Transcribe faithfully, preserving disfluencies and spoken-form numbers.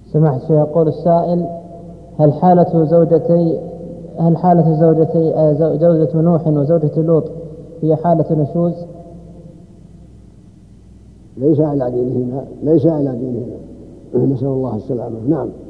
سماحة الشيخ، يقول السائل: هل حالة زوجتي هل حالة زوجتي زوجة نوح وزوجة لوط هي حالة نشوز؟ ليس على دينهما ليس على دينهما نسأل الله السلامة. نعم.